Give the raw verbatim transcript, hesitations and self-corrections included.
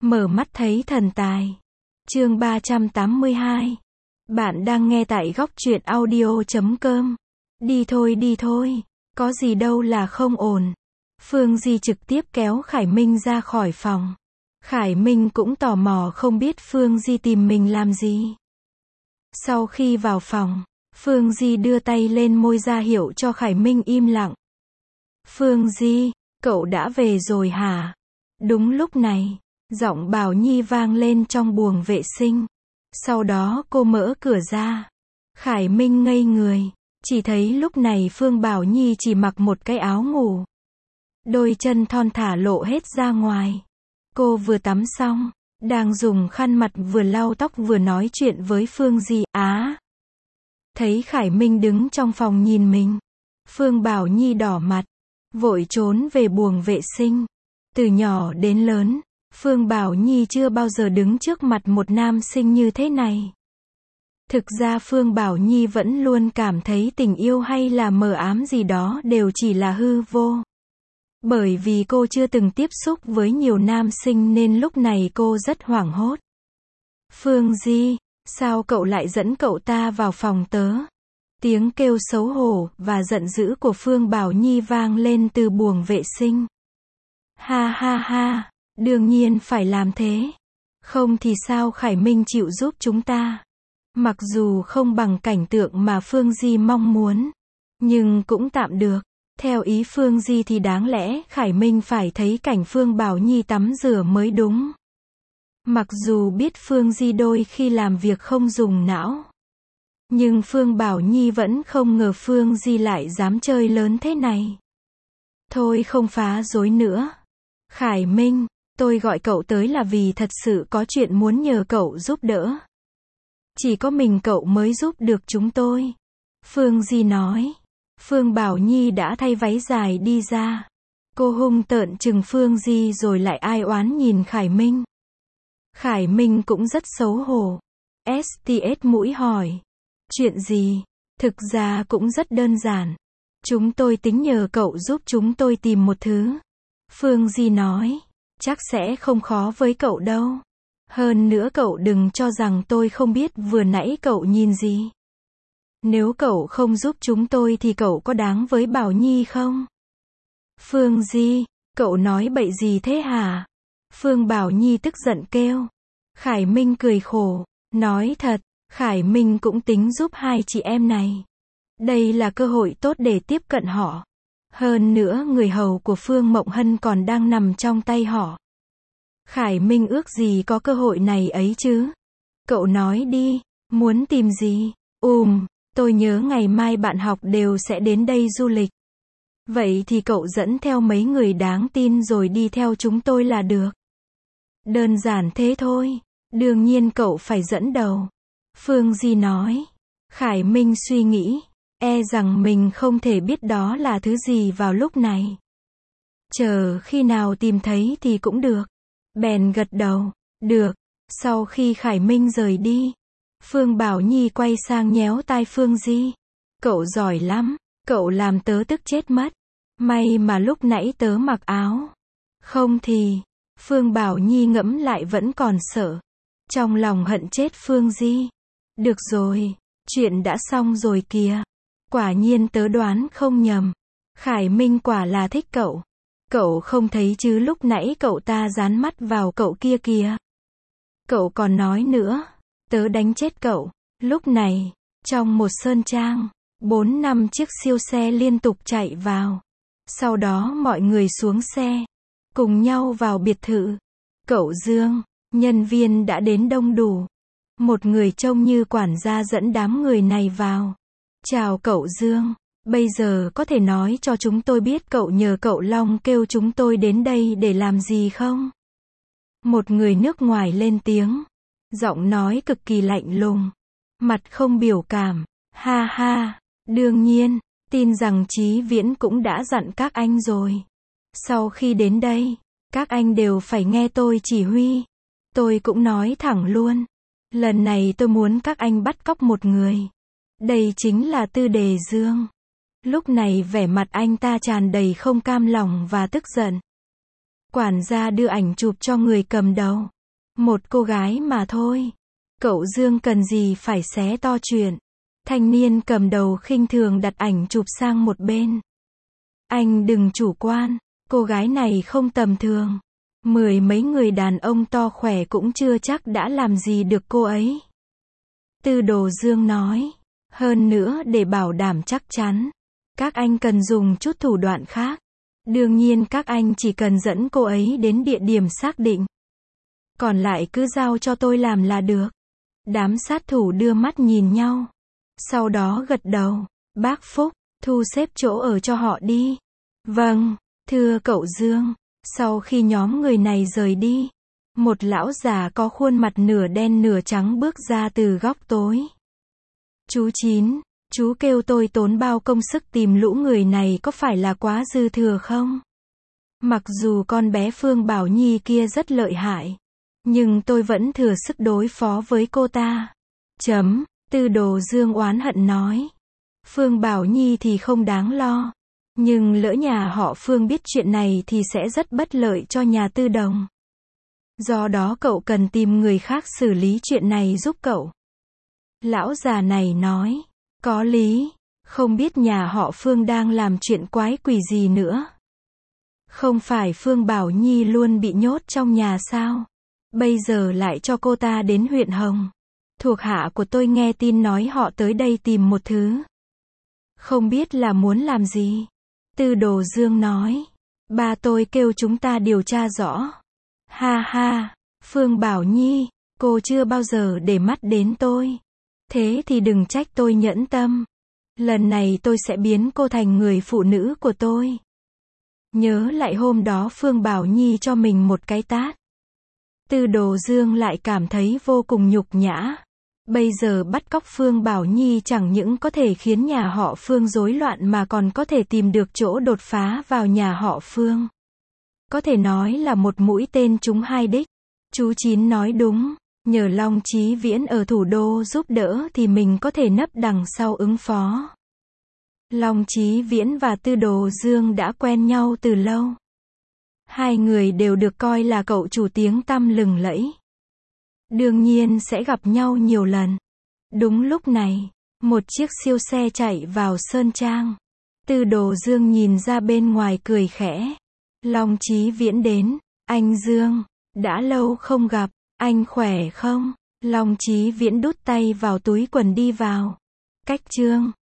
Mở mắt thấy thần tài. Chương ba trăm tám mươi hai. Bạn đang nghe tại góc truyện audio chấm com. Đi thôi đi thôi, có gì đâu là không ổn. Phương Di trực tiếp kéo Khải Minh ra khỏi phòng. Khải Minh cũng tò mò không biết Phương Di tìm mình làm gì. Sau khi vào phòng, Phương Di đưa tay lên môi ra hiệu cho Khải Minh im lặng. Phương Di, cậu đã về rồi hả? Đúng lúc này, giọng Bảo Nhi vang lên trong buồng vệ sinh. Sau đó cô mở cửa ra. Khải Minh ngây người, chỉ thấy lúc này Phương Bảo Nhi chỉ mặc một cái áo ngủ. Đôi chân thon thả lộ hết ra ngoài. Cô vừa tắm xong, đang dùng khăn mặt vừa lau tóc vừa nói chuyện với Phương Di. Á! Thấy Khải Minh đứng trong phòng nhìn mình. Phương Bảo Nhi đỏ mặt, vội trốn về buồng vệ sinh. Từ nhỏ đến lớn, Phương Bảo Nhi chưa bao giờ đứng trước mặt một nam sinh như thế này. Thực ra Phương Bảo Nhi vẫn luôn cảm thấy tình yêu hay là mờ ám gì đó đều chỉ là hư vô. Bởi vì cô chưa từng tiếp xúc với nhiều nam sinh nên lúc này cô rất hoảng hốt. Phương Di, sao cậu lại dẫn cậu ta vào phòng tớ? Tiếng kêu xấu hổ và giận dữ của Phương Bảo Nhi vang lên từ buồng vệ sinh. Ha ha ha, đương nhiên phải làm thế. Không thì sao Khải Minh chịu giúp chúng ta? Mặc dù không bằng cảnh tượng mà Phương Di mong muốn, nhưng cũng tạm được. Theo ý Phương Di thì đáng lẽ Khải Minh phải thấy cảnh Phương Bảo Nhi tắm rửa mới đúng. Mặc dù biết Phương Di đôi khi làm việc không dùng não, nhưng Phương Bảo Nhi vẫn không ngờ Phương Di lại dám chơi lớn thế này. Thôi không phá rối nữa. Khải Minh, tôi gọi cậu tới là vì thật sự có chuyện muốn nhờ cậu giúp đỡ. Chỉ có mình cậu mới giúp được chúng tôi. Phương Di nói. Phương Bảo Nhi đã thay váy dài đi ra. Cô hung tợn chừng Phương Di rồi lại ai oán nhìn Khải Minh. Khải Minh cũng rất xấu hổ. ét tê ét mũi hỏi. Chuyện gì? Thực ra cũng rất đơn giản. Chúng tôi tính nhờ cậu giúp chúng tôi tìm một thứ. Phương Di nói. Chắc sẽ không khó với cậu đâu. Hơn nữa cậu đừng cho rằng tôi không biết vừa nãy cậu nhìn gì. Nếu cậu không giúp chúng tôi thì cậu có đáng với Bảo Nhi không? Phương Di, cậu nói bậy gì thế hả? Phương Bảo Nhi tức giận kêu. Khải Minh cười khổ, nói thật, Khải Minh cũng tính giúp hai chị em này. Đây là cơ hội tốt để tiếp cận họ. Hơn nữa người hầu của Phương Mộng Hân còn đang nằm trong tay họ. Khải Minh ước gì có cơ hội này ấy chứ? Cậu nói đi, muốn tìm gì? Ùm, tôi nhớ ngày mai bạn học đều sẽ đến đây du lịch. Vậy thì cậu dẫn theo mấy người đáng tin rồi đi theo chúng tôi là được. Đơn giản thế thôi, đương nhiên cậu phải dẫn đầu. Phương Di nói. Khải Minh suy nghĩ, e rằng mình không thể biết đó là thứ gì vào lúc này. Chờ khi nào tìm thấy thì cũng được. Bèn gật đầu, được. Sau khi Khải Minh rời đi, Phương Bảo Nhi quay sang nhéo tai Phương Di. Cậu giỏi lắm, cậu làm tớ tức chết mất. May mà lúc nãy tớ mặc áo. Không thì, Phương Bảo Nhi ngẫm lại vẫn còn sợ. Trong lòng hận chết Phương Di. Được rồi, chuyện đã xong rồi kìa. Quả nhiên tớ đoán không nhầm. Khải Minh quả là thích cậu. Cậu không thấy chứ lúc nãy cậu ta dán mắt vào cậu kia kìa. Cậu còn nói nữa. Tớ đánh chết cậu. Lúc này, trong một sơn trang, bốn năm chiếc siêu xe liên tục chạy vào. Sau đó mọi người xuống xe, cùng nhau vào biệt thự. Cậu Dương, nhân viên đã đến đông đủ. Một người trông như quản gia dẫn đám người này vào. Chào cậu Dương, bây giờ có thể nói cho chúng tôi biết cậu nhờ cậu Long kêu chúng tôi đến đây để làm gì không? Một người nước ngoài lên tiếng. Giọng nói cực kỳ lạnh lùng. Mặt không biểu cảm. Ha ha, đương nhiên, tin rằng Chí Viễn cũng đã dặn các anh rồi. Sau khi đến đây, các anh đều phải nghe tôi chỉ huy. Tôi cũng nói thẳng luôn. Lần này tôi muốn các anh bắt cóc một người. Đây chính là Tư Đề Dương. Lúc này vẻ mặt anh ta tràn đầy không cam lòng và tức giận. Quản gia đưa ảnh chụp cho người cầm đầu. Một cô gái mà thôi. Cậu Dương cần gì phải xé to chuyện. Thanh niên cầm đầu khinh thường đặt ảnh chụp sang một bên. Anh đừng chủ quan, cô gái này không tầm thường. Mười mấy người đàn ông to khỏe cũng chưa chắc đã làm gì được cô ấy. Tư Đồ Dương nói. Hơn nữa để bảo đảm chắc chắn, các anh cần dùng chút thủ đoạn khác. Đương nhiên các anh chỉ cần dẫn cô ấy đến địa điểm xác định. Còn lại cứ giao cho tôi làm là được. Đám sát thủ đưa mắt nhìn nhau. Sau đó gật đầu. Bác Phúc, thu xếp chỗ ở cho họ đi. Vâng, thưa cậu Dương. Sau khi nhóm người này rời đi, một lão già có khuôn mặt nửa đen nửa trắng bước ra từ góc tối. Chú Chín, chú kêu tôi tốn bao công sức tìm lũ người này có phải là quá dư thừa không? Mặc dù con bé Phương Bảo Nhi kia rất lợi hại, nhưng tôi vẫn thừa sức đối phó với cô ta. Chấm, Tư Đồ Dương oán hận nói. Phương Bảo Nhi thì không đáng lo. Nhưng lỡ nhà họ Phương biết chuyện này thì sẽ rất bất lợi cho nhà Tư Đồng. Do đó cậu cần tìm người khác xử lý chuyện này giúp cậu. Lão già này nói. Có lý. Không biết nhà họ Phương đang làm chuyện quái quỷ gì nữa. Không phải Phương Bảo Nhi luôn bị nhốt trong nhà sao? Bây giờ lại cho cô ta đến huyện Hồng. Thuộc hạ của tôi nghe tin nói họ tới đây tìm một thứ. Không biết là muốn làm gì. Tư Đồ Dương nói. Ba tôi kêu chúng ta điều tra rõ. Ha ha, Phương Bảo Nhi, cô chưa bao giờ để mắt đến tôi. Thế thì đừng trách tôi nhẫn tâm. Lần này tôi sẽ biến cô thành người phụ nữ của tôi. Nhớ lại hôm đó Phương Bảo Nhi cho mình một cái tát. Tư Đồ Dương lại cảm thấy vô cùng nhục nhã. Bây giờ bắt cóc Phương Bảo Nhi chẳng những có thể khiến nhà họ Phương rối loạn mà còn có thể tìm được chỗ đột phá vào nhà họ Phương. Có thể nói là một mũi tên trúng hai đích. Chú Chín nói đúng, nhờ Long Chí Viễn ở thủ đô giúp đỡ thì mình có thể nấp đằng sau ứng phó. Long Chí Viễn và Tư Đồ Dương đã quen nhau từ lâu. Hai người đều được coi là cậu chủ tiếng tăm lừng lẫy. Đương nhiên sẽ gặp nhau nhiều lần. Đúng lúc này, một chiếc siêu xe chạy vào Sơn Trang. Tư Đồ Dương nhìn ra bên ngoài cười khẽ. Long Chí Viễn đến. Anh Dương, đã lâu không gặp, anh khỏe không? Long Chí Viễn đút tay vào túi quần đi vào. Cách chương